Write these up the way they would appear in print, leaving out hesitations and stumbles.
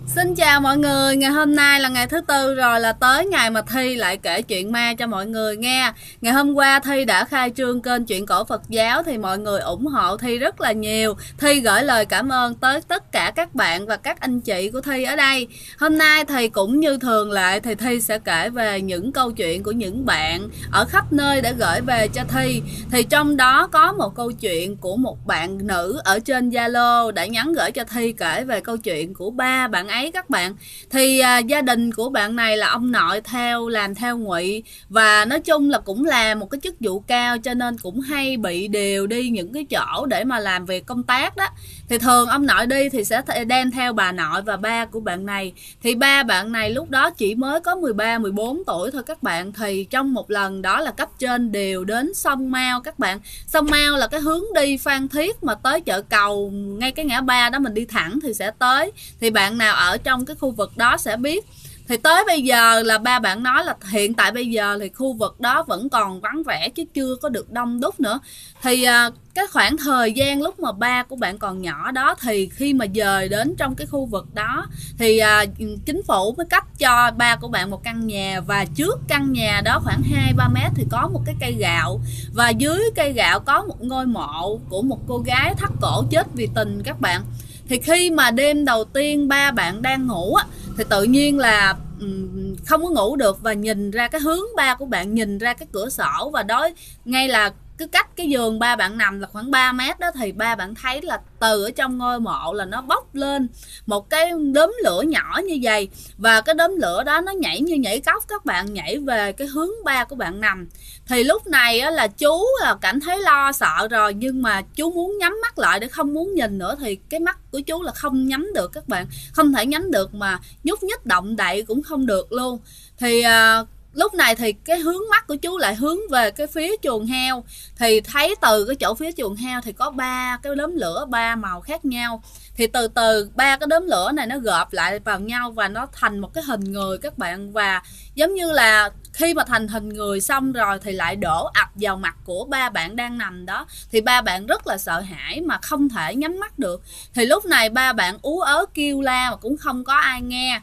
Xin chào mọi người, ngày hôm nay là ngày thứ tư rồi, là tới ngày mà Thi lại kể chuyện ma cho mọi người nghe. Ngày hôm qua Thi đã khai trương kênh Chuyện Cổ Phật Giáo thì mọi người ủng hộ Thi rất là nhiều. Thi gửi lời cảm ơn tới tất cả các bạn và các anh chị của Thi ở đây. Hôm nay thì cũng như thường lệ thì Thi sẽ kể về những câu chuyện của những bạn ở khắp nơi đã gửi về cho Thi. Thì trong đó có một câu chuyện của một bạn nữ ở trên Zalo đã nhắn gửi cho Thi kể về câu chuyện của ba bạn ấy các bạn. Thì gia đình của bạn này là ông nội làm theo ngụy, và nói chung là cũng là một cái chức vụ cao, cho nên cũng hay bị điều đi những cái chỗ để mà làm việc công tác đó. Thì thường ông nội đi thì sẽ đem theo bà nội và ba của bạn này. Thì ba bạn này lúc đó chỉ mới có 13-14 tuổi thôi các bạn. Thì trong một lần đó là cấp trên điều đến Sông Mao các bạn. Sông Mao là cái hướng đi Phan Thiết mà tới chợ Cầu, ngay cái ngã ba đó mình đi thẳng thì sẽ tới. Thì bạn nào ở trong cái khu vực đó sẽ biết. Thì tới bây giờ là ba bạn nói là hiện tại bây giờ thì khu vực đó vẫn còn vắng vẻ chứ chưa có được đông đúc nữa. Thì cái khoảng thời gian lúc mà ba của bạn còn nhỏ đó, thì khi mà dời đến trong cái khu vực đó thì chính phủ mới cấp cho ba của bạn một căn nhà, và trước căn nhà đó khoảng 2-3 mét thì có một cái cây gạo, và dưới cây gạo có một ngôi mộ của một cô gái thắt cổ chết vì tình các bạn. Thì khi mà đêm đầu tiên ba bạn đang ngủ á, thì tự nhiên là không có ngủ được, và nhìn ra cái hướng ba của bạn nhìn ra cái cửa sổ, và đó ngay là cứ cách cái giường ba bạn nằm là khoảng 3 mét đó, thì ba bạn thấy là từ ở trong ngôi mộ là nó bốc lên một cái đốm lửa nhỏ như vậy, và cái đốm lửa đó nó nhảy như nhảy cóc các bạn, nhảy về cái hướng ba của bạn nằm. Thì lúc này á, là chú cảm thấy lo sợ rồi, nhưng mà chú muốn nhắm mắt lại để không muốn nhìn nữa, thì cái mắt của chú là không nhắm được các bạn, không thể nhắm được, mà nhúc nhích động đậy cũng không được luôn. Thì lúc này thì cái hướng mắt của chú lại hướng về cái phía chuồng heo, thì thấy từ cái chỗ phía chuồng heo thì có ba cái đốm lửa ba màu khác nhau. Thì từ từ ba cái đốm lửa này nó gộp lại vào nhau và nó thành một cái hình người các bạn. Và giống như là khi mà thành hình người xong rồi thì lại đổ ập vào mặt của ba bạn đang nằm đó. Thì ba bạn rất là sợ hãi mà không thể nhắm mắt được. Thì lúc này ba bạn ú ớ kêu la mà cũng không có ai nghe.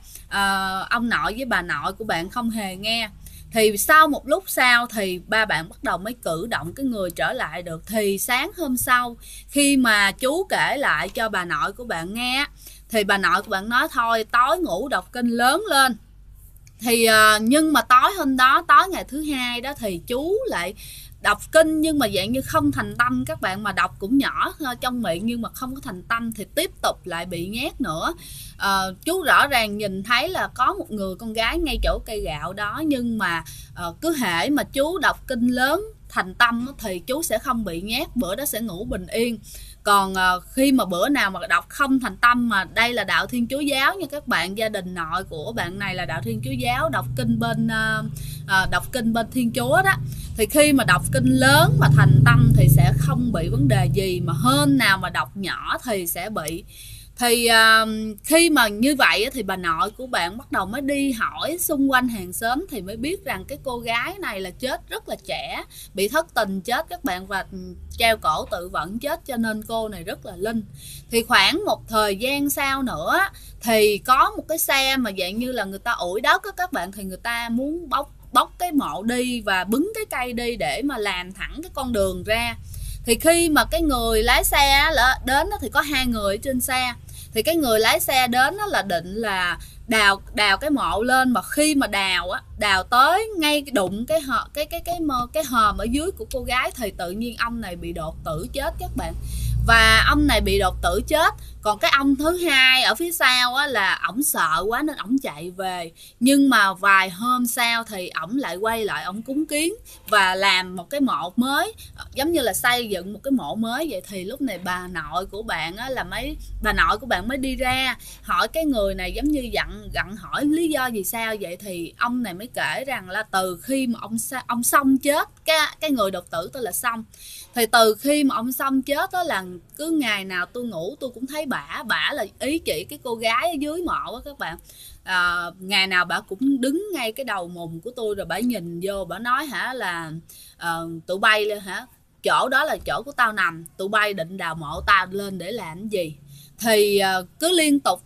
Ông nội với bà nội của bạn không hề nghe. Thì sau một lúc sau thì ba bạn bắt đầu mới cử động cái người trở lại được. Thì sáng hôm sau khi mà chú kể lại cho bà nội của bạn nghe, thì bà nội của bạn nói thôi tối ngủ đọc kinh lớn lên. Thì nhưng mà tối hôm đó, tối ngày thứ hai đó, thì chú lại đọc kinh nhưng mà dạng như không thành tâm các bạn, mà đọc cũng nhỏ trong miệng nhưng mà không có thành tâm, thì tiếp tục lại bị nhát nữa. Chú rõ ràng nhìn thấy là có một người con gái ngay chỗ cây gạo đó, nhưng mà cứ hễ mà chú đọc kinh lớn thành tâm thì chú sẽ không bị nhát, bữa đó sẽ ngủ bình yên. Còn khi mà bữa nào mà đọc không thành tâm, mà đây là đạo Thiên Chúa giáo nha các bạn, gia đình nội của bạn này là đạo Thiên Chúa giáo, đọc kinh bên Thiên Chúa đó, thì khi mà đọc kinh lớn mà thành tâm thì sẽ không bị vấn đề gì, mà hôm nào mà đọc nhỏ thì sẽ bị. Thì khi mà như vậy thì bà nội của bạn bắt đầu mới đi hỏi xung quanh hàng xóm, thì mới biết rằng cái cô gái này là chết rất là trẻ, bị thất tình chết các bạn, và treo cổ tự vẫn chết, cho nên cô này rất là linh. Thì khoảng một thời gian sau nữa thì có một cái xe mà dạng như là người ta ủi đất á các bạn, thì người ta muốn bóc cái mộ đi và bứng cái cây đi để mà làm thẳng cái con đường ra. Thì khi mà cái người lái xe đến thì có hai người ở trên xe. Thì cái người lái xe đến là định là đào cái mộ lên, mà khi mà đào tới ngay đụng cái hòm ở dưới của cô gái, thì tự nhiên ông này bị đột tử chết các bạn. Và ông này bị đột tử chết, còn cái ông thứ hai ở phía sau á, là ổng sợ quá nên ổng chạy về. Nhưng mà vài hôm sau thì ổng lại quay lại, ổng cúng kiến và làm một cái mộ mới, giống như là xây dựng một cái mộ mới vậy. Thì lúc này bà nội của bạn á, bà nội của bạn mới đi ra hỏi cái người này, giống như gặn hỏi lý do vì sao vậy. Thì ông này mới kể rằng là từ khi mà ông Xong chết, cái người đột tử tôi là Xong, thì từ khi mà ông Xong chết đó là cứ ngày nào tôi ngủ tôi cũng thấy bả là ý chỉ cái cô gái ở dưới mộ đó các bạn. Ngày nào bả cũng đứng ngay cái đầu mùng của tôi, rồi bả nhìn vô, bả nói là tụi bay lên chỗ đó là chỗ của tao nằm, tụi bay định đào mộ tao lên để làm cái gì. Thì cứ liên tục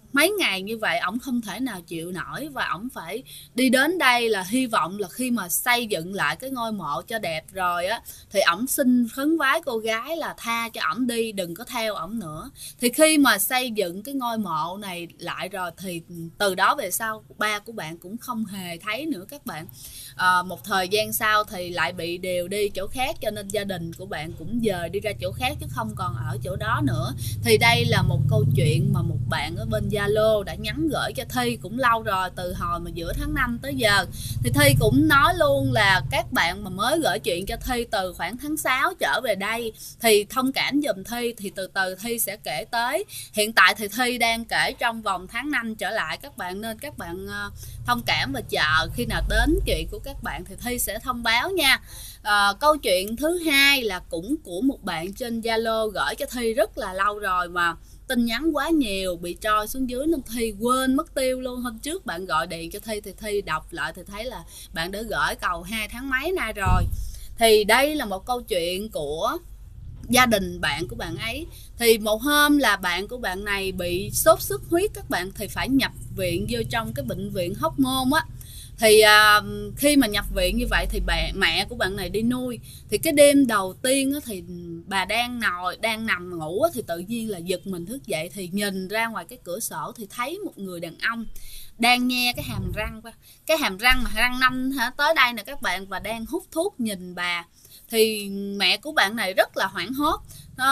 mấy ngày như vậy ổng không thể nào chịu nổi, và ổng phải đi đến đây là hy vọng là khi mà xây dựng lại cái ngôi mộ cho đẹp rồi á thì ổng xin khấn vái cô gái là tha cho ổng đi, đừng có theo ổng nữa. Thì khi mà xây dựng cái ngôi mộ này lại rồi thì từ đó về sau ba của bạn cũng không hề thấy nữa các bạn. Một thời gian sau thì lại bị điều đi chỗ khác, cho nên gia đình của bạn cũng dời đi ra chỗ khác chứ không còn ở chỗ đó nữa. Thì đây là một câu chuyện mà một bạn ở bên Zalo đã nhắn gửi cho Thi cũng lâu rồi, từ hồi mà giữa tháng 5 tới giờ. Thì Thi cũng nói luôn là các bạn mà mới gửi chuyện cho Thi từ khoảng tháng 6 trở về đây thì thông cảm giùm Thi, thì từ từ Thi sẽ kể tới. Hiện tại thì Thi đang kể trong vòng tháng 5 trở lại các bạn, nên các bạn thông cảm và chờ khi nào đến chuyện của các bạn thì Thi sẽ thông báo nha. Câu chuyện thứ hai là cũng của một bạn trên Zalo gửi cho Thi rất là lâu rồi mà tin nhắn quá nhiều bị trôi xuống dưới nên Thi quên mất tiêu luôn. Hôm trước bạn gọi điện cho Thi thì Thi đọc lại thì thấy là bạn đã gửi cầu 2 tháng mấy nay rồi. Thì đây là một câu chuyện của gia đình bạn của bạn ấy. Thì một hôm là bạn của bạn này bị sốt xuất huyết các bạn, thì phải nhập viện vô trong cái bệnh viện Hóc Môn á. Thì khi mà nhập viện như vậy thì mẹ của bạn này đi nuôi. Thì cái đêm đầu tiên á, thì bà đang nằm ngủ á, thì tự nhiên là giật mình thức dậy, thì nhìn ra ngoài cái cửa sổ thì thấy một người đàn ông đang nhe cái hàm răng qua, cái hàm răng mà răng nanh tới đây nè các bạn, và đang hút thuốc nhìn bà. Thì mẹ của bạn này rất là hoảng hốt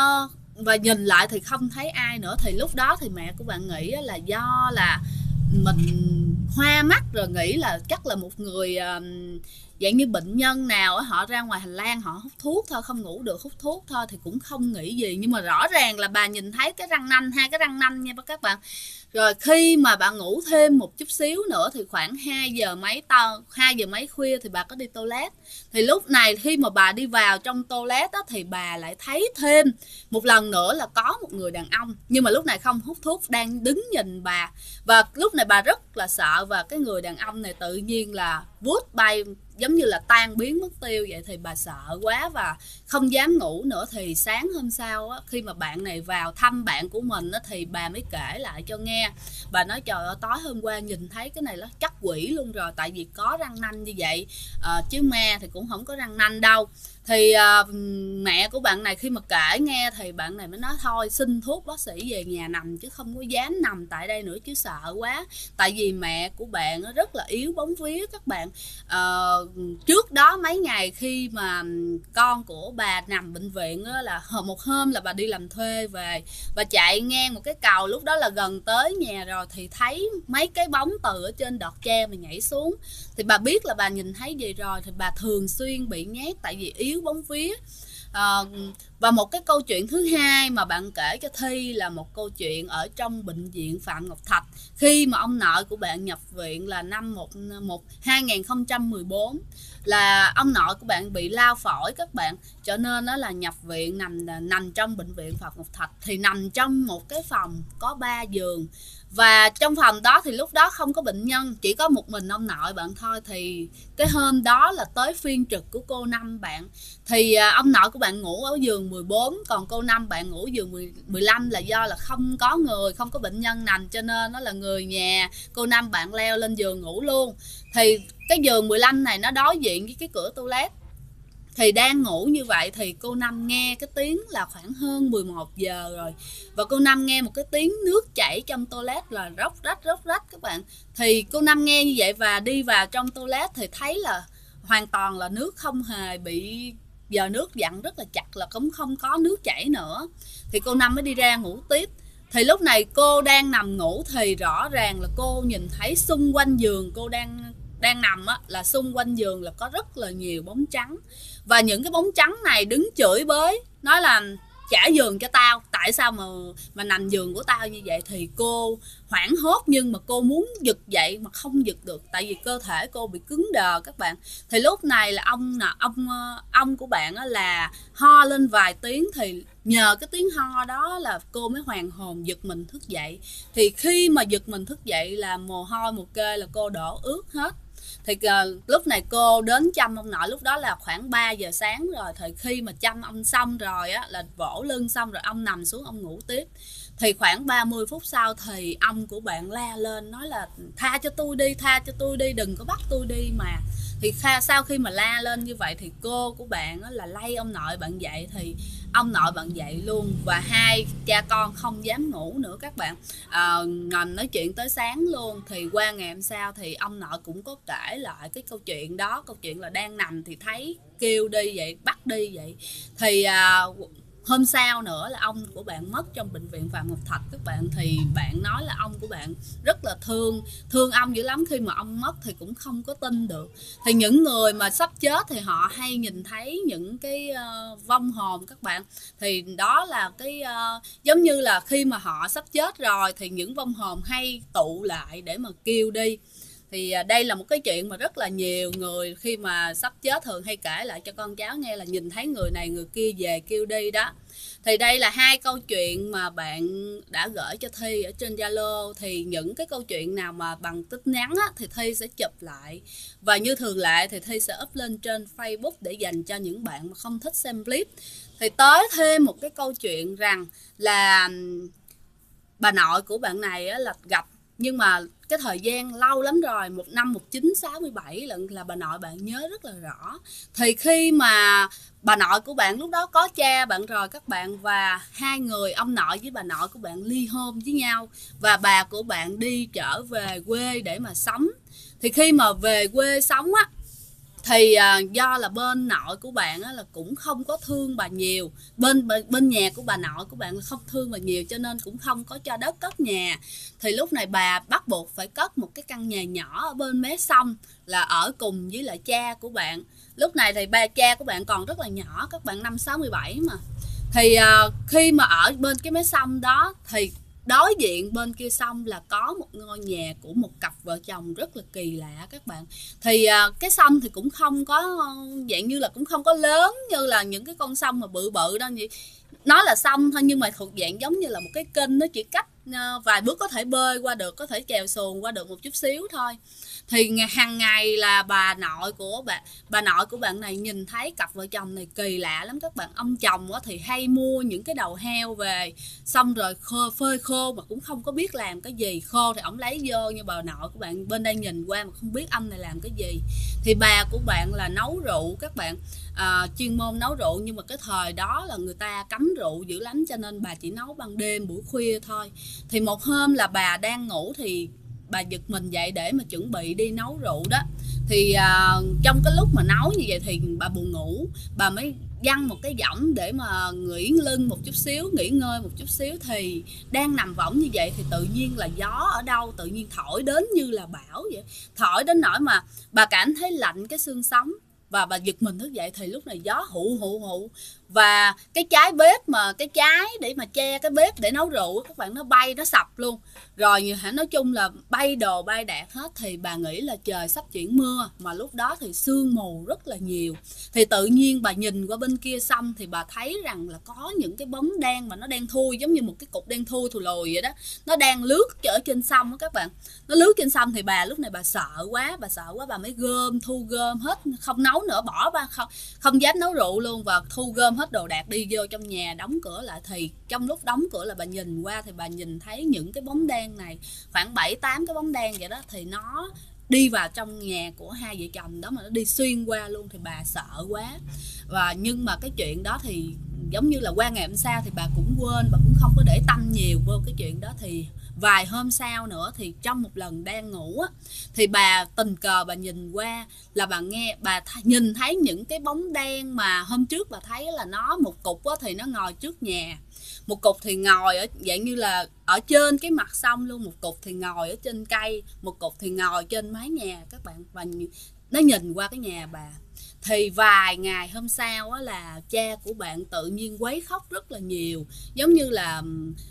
và nhìn lại thì không thấy ai nữa. Thì lúc đó thì mẹ của bạn nghĩ là do là mình hoa mắt rồi, nghĩ là chắc là một người dạng như bệnh nhân nào họ ra ngoài hành lang họ hút thuốc thôi, không ngủ được hút thuốc thôi, thì cũng không nghĩ gì. Nhưng mà rõ ràng là bà nhìn thấy cái răng nanh, hai cái răng nanh nha các bạn. Rồi khi mà bà ngủ thêm một chút xíu nữa thì khoảng 2 giờ mấy khuya thì bà có đi toilet. Thì lúc này khi mà bà đi vào trong toilet đó, thì bà lại thấy thêm một lần nữa là có một người đàn ông, nhưng mà lúc này không hút thuốc, đang đứng nhìn bà. Và lúc này bà rất là sợ, và cái người đàn ông này tự nhiên là vút bay, giống như là tan biến mất tiêu vậy. Thì bà sợ quá và không dám ngủ nữa. Thì sáng hôm sau á, khi mà bạn này vào thăm bạn của mình á, thì bà mới kể lại cho nghe. Bà nói trời ơi, tối hôm qua nhìn thấy cái này nó chắc quỷ luôn rồi, tại vì có răng nanh như vậy, chứ ma thì cũng không có răng nanh đâu. Thì mẹ của bạn này khi mà kể nghe thì bạn này mới nói thôi xin thuốc bác sĩ về nhà nằm, chứ không có dám nằm tại đây nữa, chứ sợ quá. Tại vì mẹ của bạn rất là yếu bóng vía các bạn. Trước đó mấy ngày khi mà con của bà nằm bệnh viện đó, là một hôm là bà đi làm thuê về và chạy ngang một cái cầu, lúc đó là gần tới nhà rồi, thì thấy mấy cái bóng từ ở trên đọt tre mà nhảy xuống. Thì bà biết là bà nhìn thấy gì rồi, thì bà thường xuyên bị nhát tại vì yếu bóng vía. Và một cái câu chuyện thứ hai mà bạn kể cho Thi là một câu chuyện ở trong bệnh viện Phạm Ngọc Thạch, khi mà ông nội của bạn nhập viện là năm 2014, là ông nội của bạn bị lao phổi các bạn, cho nên nó là nhập viện, nằm trong bệnh viện Phạm Ngọc Thạch. Thì nằm trong một cái phòng có 3 giường, và trong phòng đó thì lúc đó không có bệnh nhân, chỉ có một mình ông nội bạn thôi. Thì cái hôm đó là tới phiên trực của cô Năm bạn. Thì ông nội của bạn ngủ ở giường 14, còn cô Năm bạn ngủ giường 15, là do là không có người, không có bệnh nhân nằm, cho nên nó là người nhà cô Năm bạn leo lên giường ngủ luôn. Thì cái giường 15 này nó đối diện với cái cửa toilet. Thì đang ngủ như vậy thì cô Năm nghe cái tiếng là khoảng hơn 11 giờ rồi, và cô Năm nghe một cái tiếng nước chảy trong toilet là róc rách các bạn. Thì cô Năm nghe như vậy và đi vào trong toilet thì thấy là hoàn toàn là nước không hề bị, giờ nước dặn rất là chặt, là cũng không có nước chảy nữa. Thì cô Năm mới đi ra ngủ tiếp. Thì lúc này cô đang nằm ngủ thì rõ ràng là cô nhìn thấy xung quanh giường cô đang nằm á, là xung quanh giường là có rất là nhiều bóng trắng. Và những cái bóng trắng này đứng chửi bới, nói là trả giường cho tao, tại sao mà nằm giường của tao như vậy. Thì cô hoảng hốt, nhưng mà cô muốn giật dậy mà không giật được, tại vì cơ thể cô bị cứng đờ các bạn. Thì lúc này là ông của bạn là ho lên vài tiếng, thì nhờ cái tiếng ho đó là cô mới hoàn hồn giật mình thức dậy. Thì khi mà giật mình thức dậy là mồ hôi mồ kê là cô đổ ướt hết. Thì lúc này cô đến chăm ông nội, lúc đó là khoảng 3 giờ sáng rồi. Thì khi mà chăm ông xong rồi á, là vỗ lưng xong rồi ông nằm xuống ông ngủ tiếp. Thì khoảng 30 phút sau thì ông của bạn la lên nói là tha cho tôi đi, tha cho tôi đi, đừng có bắt tôi đi mà. Thì sau khi mà la lên như vậy thì cô của bạn là lay ông nội bạn dậy, thì ông nội bạn dậy luôn. Và hai cha con không dám ngủ nữa các bạn, nằm nói chuyện tới sáng luôn. Thì qua ngày hôm sau thì ông nội cũng có kể lại cái câu chuyện đó, câu chuyện là đang nằm thì thấy kêu đi vậy, bắt đi vậy. Thì hôm sau nữa là ông của bạn mất trong bệnh viện Phạm Ngọc Thạch các bạn. Thì bạn nói là ông của bạn rất là thương ông dữ lắm, khi mà ông mất thì cũng không có tin được. Thì những người mà sắp chết thì họ hay nhìn thấy những cái vong hồn các bạn. Thì đó là cái giống như là khi mà họ sắp chết rồi thì những vong hồn hay tụ lại để mà kêu đi. Thì đây là một cái chuyện mà rất là nhiều người khi mà sắp chết thường hay kể lại cho con cháu nghe, là nhìn thấy người này người kia về kêu đi đó. Thì đây là hai câu chuyện mà bạn đã gửi cho Thi ở trên Zalo. Thì những cái câu chuyện nào mà bằng tích ngắn á, thì Thi sẽ chụp lại. Và như thường lệ thì Thi sẽ up lên trên Facebook để dành cho những bạn mà không thích xem clip. Thì tới thêm một cái câu chuyện rằng là bà nội của bạn này á, là gặp, nhưng mà cái thời gian lâu lắm rồi, một năm 1967 là bà nội bạn nhớ rất là rõ. Thì khi mà bà nội của bạn lúc đó có cha bạn rồi các bạn, và hai người, ông nội với bà nội của bạn ly hôn với nhau, và bà của bạn đi trở về quê để mà sống. Thì khi mà về quê sống á, thì do là bên nội của bạn á, là cũng không có thương bà nhiều, bên nhà của bà nội của bạn là không thương bà nhiều, cho nên cũng không có cho đất cất nhà. Thì lúc này bà bắt buộc phải cất một cái căn nhà nhỏ ở bên mé sông, là ở cùng với lại cha của bạn. Lúc này thì cha của bạn còn rất là nhỏ, các bạn năm 67 mà. Thì khi mà ở bên cái mé sông đó thì đối diện bên kia sông là có một ngôi nhà của một cặp vợ chồng rất là kỳ lạ các bạn. Thì cái sông thì cũng không có dạng như là cũng không có lớn như là những cái con sông mà bự bự đâu, vậy nó là sông thôi, nhưng mà thuộc dạng giống như là một cái kênh, nó chỉ cách vài bước có thể bơi qua được, có thể chèo xuồng qua được một chút xíu thôi. Thì hàng ngày là bà nội của bạn này nhìn thấy cặp vợ chồng này kỳ lạ lắm các bạn. Ông chồng thì hay mua những cái đầu heo về, xong rồi phơi khô mà cũng không có biết làm cái gì. Khô thì ổng lấy vô, như bà nội của bạn bên đây nhìn qua mà không biết ông này làm cái gì. Thì bà của bạn là nấu rượu các bạn, chuyên môn nấu rượu, nhưng mà cái thời đó là người ta cấm rượu dữ lắm, cho nên bà chỉ nấu ban đêm buổi khuya thôi. Thì một hôm là bà đang ngủ thì bà giật mình dậy để mà chuẩn bị đi nấu rượu đó. Thì trong cái lúc mà nấu như vậy thì bà buồn ngủ, bà mới văng một cái võng để mà nghỉ lưng một chút xíu, nghỉ ngơi một chút xíu. Thì đang nằm võng như vậy thì tự nhiên là gió ở đâu tự nhiên thổi đến như là bão vậy, thổi đến nỗi mà bà cảm thấy lạnh cái xương sống, và bà giật mình thức dậy. Thì lúc này gió hụ và cái trái bếp, mà cái trái để mà che cái bếp để nấu rượu các bạn, nó bay, nó sập luôn rồi. Nói chung là bay đồ bay đạc hết. Thì bà nghĩ là trời sắp chuyển mưa, mà lúc đó thì sương mù rất là nhiều. Thì tự nhiên bà nhìn qua bên kia sông thì bà thấy rằng là có những cái bóng đen mà nó đen thui, giống như một cái cục đen thui thù lùi vậy đó, nó đang lướt ở trên sông đó các bạn. Nó lướt trên sông thì bà lúc này bà sợ quá, bà mới thu gom hết, không nấu nữa, bỏ ba, không dám nấu rượu luôn, và thu gom hết đồ đạc đi vô trong nhà đóng cửa lại. Thì trong lúc đóng cửa là bà nhìn qua thì bà nhìn thấy những cái bóng đen này, khoảng 7-8 cái bóng đen vậy đó. Thì nó đi vào trong nhà của hai vợ chồng đó, mà nó đi xuyên qua luôn. Thì bà sợ quá. Và nhưng mà cái chuyện đó thì giống như là qua ngày hôm sau thì bà cũng quên, bà cũng không có để tâm nhiều vô cái chuyện đó. Thì vài hôm sau nữa thì trong một lần đang ngủ á, thì bà tình cờ bà nhìn qua là bà nhìn thấy những cái bóng đen mà hôm trước bà thấy là nó một cục á, thì nó ngồi trước nhà, một cục thì ngồi ở dạng như là ở trên cái mặt sông luôn, một cục thì ngồi ở trên cây, một cục thì ngồi trên mái nhà các bạn. Và nó nhìn qua cái nhà bà. Thì vài ngày hôm sau á, là cha của bạn tự nhiên quấy khóc rất là nhiều, giống như là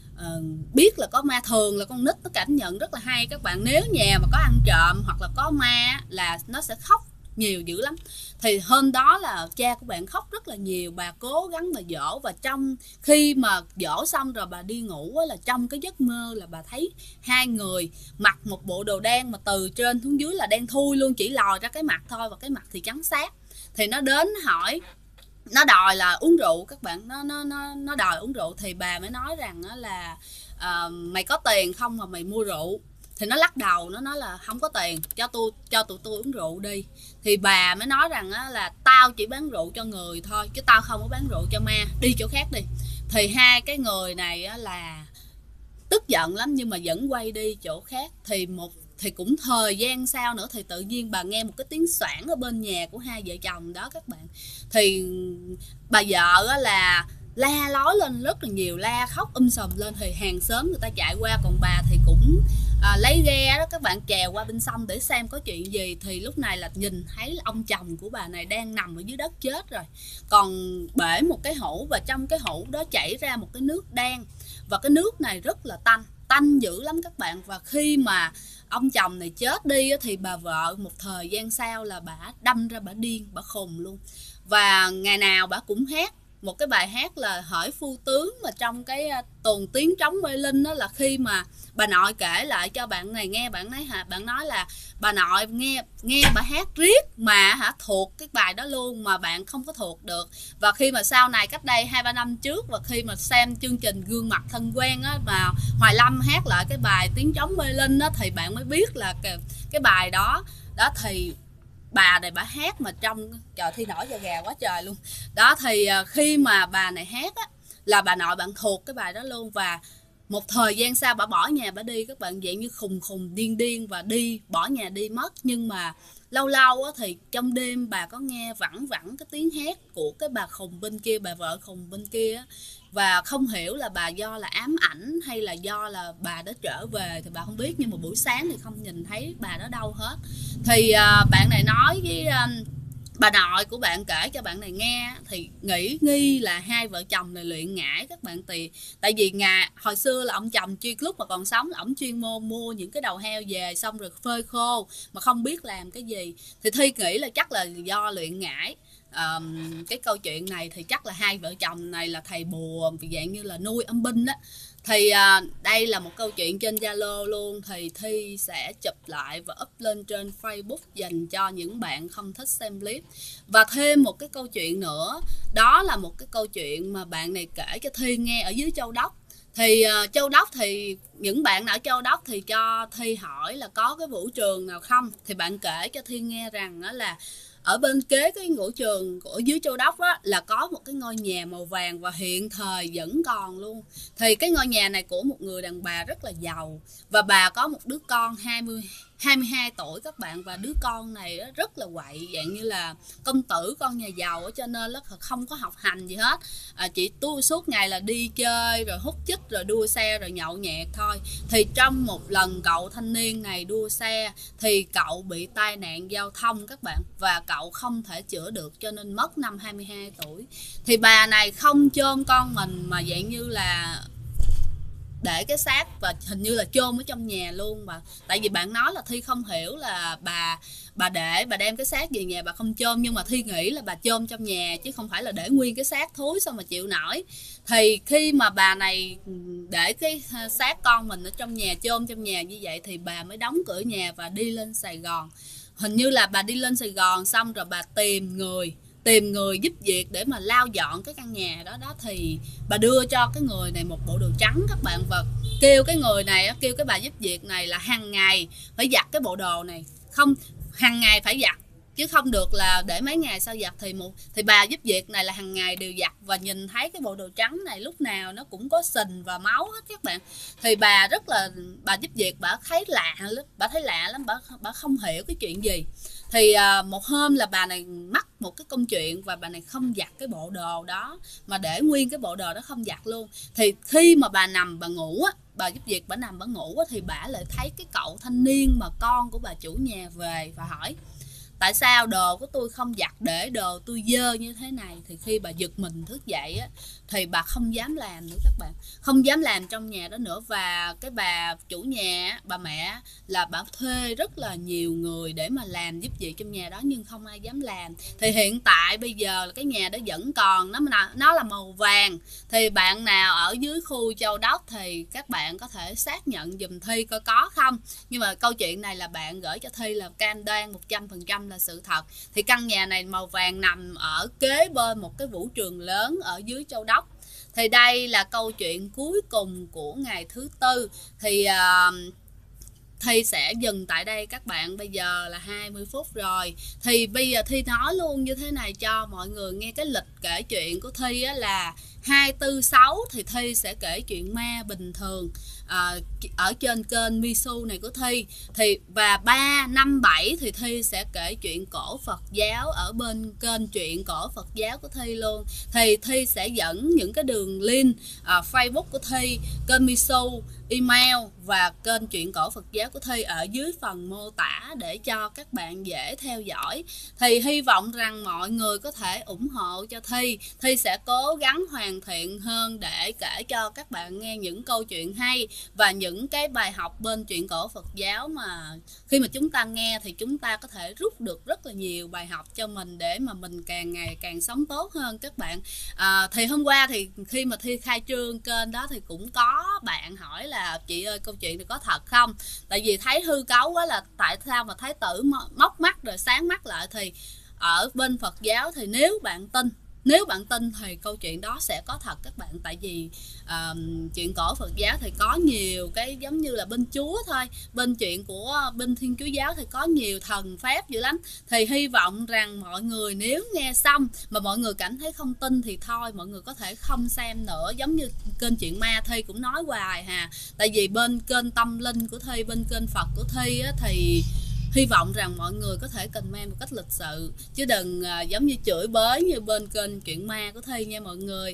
biết là có ma. Thường là con nít nó cảm nhận rất là hay các bạn, nếu nhà mà có ăn trộm hoặc là có ma là nó sẽ khóc nhiều dữ lắm. Thì hôm đó là cha của bạn khóc rất là nhiều, bà cố gắng mà dỗ, và trong khi mà dỗ xong rồi bà đi ngủ là trong cái giấc mơ là bà thấy hai người mặc một bộ đồ đen mà từ trên xuống dưới là đen thui luôn, chỉ lòi ra cái mặt thôi, và cái mặt thì trắng xác. Thì nó đến hỏi, nó đòi là uống rượu các bạn, nó đòi uống rượu. Thì bà mới nói rằng là mày có tiền không mà mày mua rượu? Thì nó lắc đầu, nó nói là không có tiền, cho tụi tôi uống rượu đi. Thì bà mới nói rằng là tao chỉ bán rượu cho người thôi, chứ tao không có bán rượu cho ma, đi chỗ khác đi. Thì hai cái người này là tức giận lắm nhưng mà vẫn quay đi chỗ khác. Thì cũng thời gian sau nữa thì tự nhiên bà nghe một cái tiếng xoảng ở bên nhà của hai vợ chồng đó các bạn. Thì bà vợ là la lối lên rất là nhiều, la khóc sùm lên. Thì hàng xóm người ta chạy qua, còn bà thì cũng lấy ghe đó các bạn, chèo qua bên sông để xem có chuyện gì. Thì lúc này là nhìn thấy là ông chồng của bà này đang nằm ở dưới đất chết rồi, còn bể một cái hũ, và trong cái hũ đó chảy ra một cái nước đen, và cái nước này rất là tanh dữ lắm các bạn. Và khi mà ông chồng này chết đi thì bà vợ một thời gian sau là bà đâm ra bà điên, bà khùng luôn. Và ngày nào bà cũng hát một cái bài hát là hỡi phu tướng, mà trong cái tuồng tiếng trống mê linh đó, là khi mà bà nội kể lại cho bạn này nghe, bạn nói là bà nội nghe bà hát riết mà thuộc cái bài đó luôn, mà bạn không có thuộc được. Và khi mà sau này cách đây 2-3 năm trước, và khi mà xem chương trình Gương Mặt Thân Quen á, mà Hoài Lâm hát lại cái bài tiếng trống mê linh á, thì bạn mới biết là cái bài đó thì bà này bà hát mà trong, trời Thi nổi da gà quá trời luôn đó. Thì khi mà bà này hát á, là bà nội bạn thuộc cái bài đó luôn. Và một thời gian sau bà bỏ nhà bà đi các bạn, dạng như khùng điên và đi bỏ nhà đi mất. Nhưng mà lâu lâu á, thì trong đêm bà có nghe vẳng cái tiếng hát của cái bà khùng bên kia, bà vợ khùng bên kia á. Và không hiểu là bà do là ám ảnh hay là do là bà đã trở về thì bà không biết, nhưng mà buổi sáng thì không nhìn thấy bà đó đâu hết. Thì bạn này nói với bà nội của bạn kể cho bạn này nghe, thì nghĩ nghi là hai vợ chồng này luyện ngải các bạn. Tại vì hồi xưa là ông chồng lúc mà còn sống là ông chuyên môn mua những cái đầu heo về xong rồi phơi khô mà không biết làm cái gì. Thì Thi nghĩ là chắc là do luyện ngải. Cái câu chuyện này thì chắc là hai vợ chồng này là thầy bùa, dạng như là nuôi âm binh á. Thì đây là một câu chuyện trên Zalo luôn, thì Thi sẽ chụp lại và up lên trên Facebook dành cho những bạn không thích xem clip. Và thêm một cái câu chuyện nữa, đó là một cái câu chuyện mà bạn này kể cho Thi nghe ở dưới Châu Đốc. Thì Châu Đốc thì những bạn ở Châu Đốc thì cho Thi hỏi là có cái vũ trường nào không. Thì bạn kể cho Thi nghe rằng đó là ở bên kế cái vũ trường ở dưới Châu Đốc á, là có một cái ngôi nhà màu vàng và hiện thời vẫn còn luôn. Thì cái ngôi nhà này của một người đàn bà rất là giàu, và bà có một đứa con 22 tuổi các bạn. Và đứa con này rất là quậy, dạng như là công tử, con nhà giàu, cho nên là không có học hành gì hết. Chỉ suốt ngày là đi chơi rồi hút chích rồi đua xe rồi nhậu nhẹt thôi. Thì trong một lần cậu thanh niên này đua xe thì cậu bị tai nạn giao thông các bạn, và cậu không thể chữa được cho nên mất năm 22 tuổi. Thì bà này không chôn con mình mà dạng như là để cái xác, và hình như là chôn ở trong nhà luôn. Mà tại vì bạn nói là Thi không hiểu là bà đem cái xác về nhà bà không chôn, nhưng mà Thi nghĩ là bà chôn trong nhà chứ không phải là để nguyên cái xác thối sao mà chịu nổi. Thì khi mà bà này để cái xác con mình ở trong nhà, chôn trong nhà như vậy, thì bà mới đóng cửa nhà và đi lên Sài Gòn. Hình như là bà đi lên Sài Gòn xong rồi bà tìm người giúp việc để mà lau dọn cái căn nhà đó. Thì bà đưa cho cái người này một bộ đồ trắng các bạn, và kêu cái người này, kêu cái bà giúp việc này là hàng ngày phải giặt cái bộ đồ này, không hàng ngày phải giặt chứ không được là để mấy ngày sau giặt. Thì bà giúp việc này là hàng ngày đều giặt, và nhìn thấy cái bộ đồ trắng này lúc nào nó cũng có sình và máu hết các bạn. Thì bà giúp việc bà thấy lạ lắm, bà không hiểu cái chuyện gì. Thì một hôm là bà này mắc một cái công chuyện, và bà này không giặt cái bộ đồ đó mà để nguyên cái bộ đồ đó không giặt luôn. Thì khi mà bà nằm bà ngủ á, bà giúp việc bà nằm bà ngủ á, thì bà lại thấy cái cậu thanh niên mà con của bà chủ nhà về và hỏi tại sao đồ của tôi không giặt để đồ tôi dơ như thế này, thì khi bà giật mình thức dậy á, thì bà không dám làm nữa các bạn, không dám làm trong nhà đó nữa. Và cái bà chủ nhà, bà mẹ, là bà thuê rất là nhiều người để mà làm giúp việc trong nhà đó, nhưng không ai dám làm. Thì hiện tại bây giờ là cái nhà đó vẫn còn, nó là màu vàng. Thì bạn nào ở dưới khu Châu Đốc thì các bạn có thể xác nhận giùm Thi coi có không. Nhưng mà câu chuyện này là bạn gửi cho Thi là cam đoan 100% là sự thật. Thì căn nhà này màu vàng nằm ở kế bên một cái vũ trường lớn ở dưới Châu Đốc. Thì đây là câu chuyện cuối cùng của ngày thứ tư. Thì Thi sẽ dừng tại đây các bạn. Bây giờ là 20 phút rồi. Thì bây giờ Thi nói luôn như thế này cho mọi người nghe. Cái lịch kể chuyện của Thi á là 246 thì Thi sẽ kể chuyện ma bình thường ở trên kênh Misu này của Thi. Và 357 thì Thi sẽ kể chuyện cổ Phật giáo ở bên kênh chuyện cổ Phật giáo của Thi luôn. Thì Thi sẽ dẫn những cái đường link Facebook của Thi, kênh Misu, email và kênh chuyện cổ Phật giáo của Thi ở dưới phần mô tả để cho các bạn dễ theo dõi. Thì hy vọng rằng mọi người có thể ủng hộ cho Thi. Thi sẽ cố gắng hoàn thiện hơn để kể cho các bạn nghe những câu chuyện hay và những cái bài học bên chuyện cổ Phật giáo mà khi mà chúng ta nghe thì chúng ta có thể rút được rất là nhiều bài học cho mình để mà mình càng ngày càng sống tốt hơn các bạn. Thì hôm qua thì khi mà Thi khai trương kênh đó thì cũng có bạn hỏi là chị ơi câu chuyện này có thật không, tại vì thấy hư cấu quá, là tại sao mà Thái tử móc mắt rồi sáng mắt lại. Thì ở bên Phật giáo thì nếu bạn tin thì câu chuyện đó sẽ có thật các bạn. Tại vì chuyện cổ Phật giáo thì có nhiều cái giống như là bên Chúa thôi. Bên chuyện của bên Thiên Chúa giáo thì có nhiều thần pháp dữ lắm. Thì hy vọng rằng mọi người nếu nghe xong mà mọi người cảm thấy không tin thì thôi, mọi người có thể không xem nữa. Giống như kênh chuyện ma Thi cũng nói hoài hà. Tại vì bên kênh tâm linh của Thi, bên kênh Phật của Thi á, thì hy vọng rằng mọi người có thể comment một cách lịch sự, chứ đừng giống như chửi bới như bên kênh chuyện ma của Thi nha mọi người.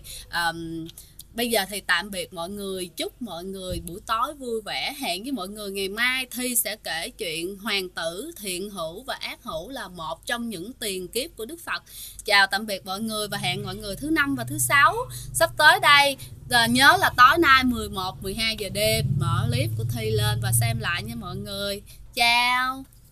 Bây giờ thì tạm biệt mọi người, chúc mọi người buổi tối vui vẻ. Hẹn với mọi người ngày mai Thi sẽ kể chuyện Hoàng tử, thiện hữu và ác hữu là một trong những tiền kiếp của Đức Phật. Chào tạm biệt mọi người và hẹn mọi người thứ Năm và thứ Sáu sắp tới đây. Nhớ là tối nay 11-12 giờ đêm mở clip của Thi lên và xem lại nha mọi người. Chào.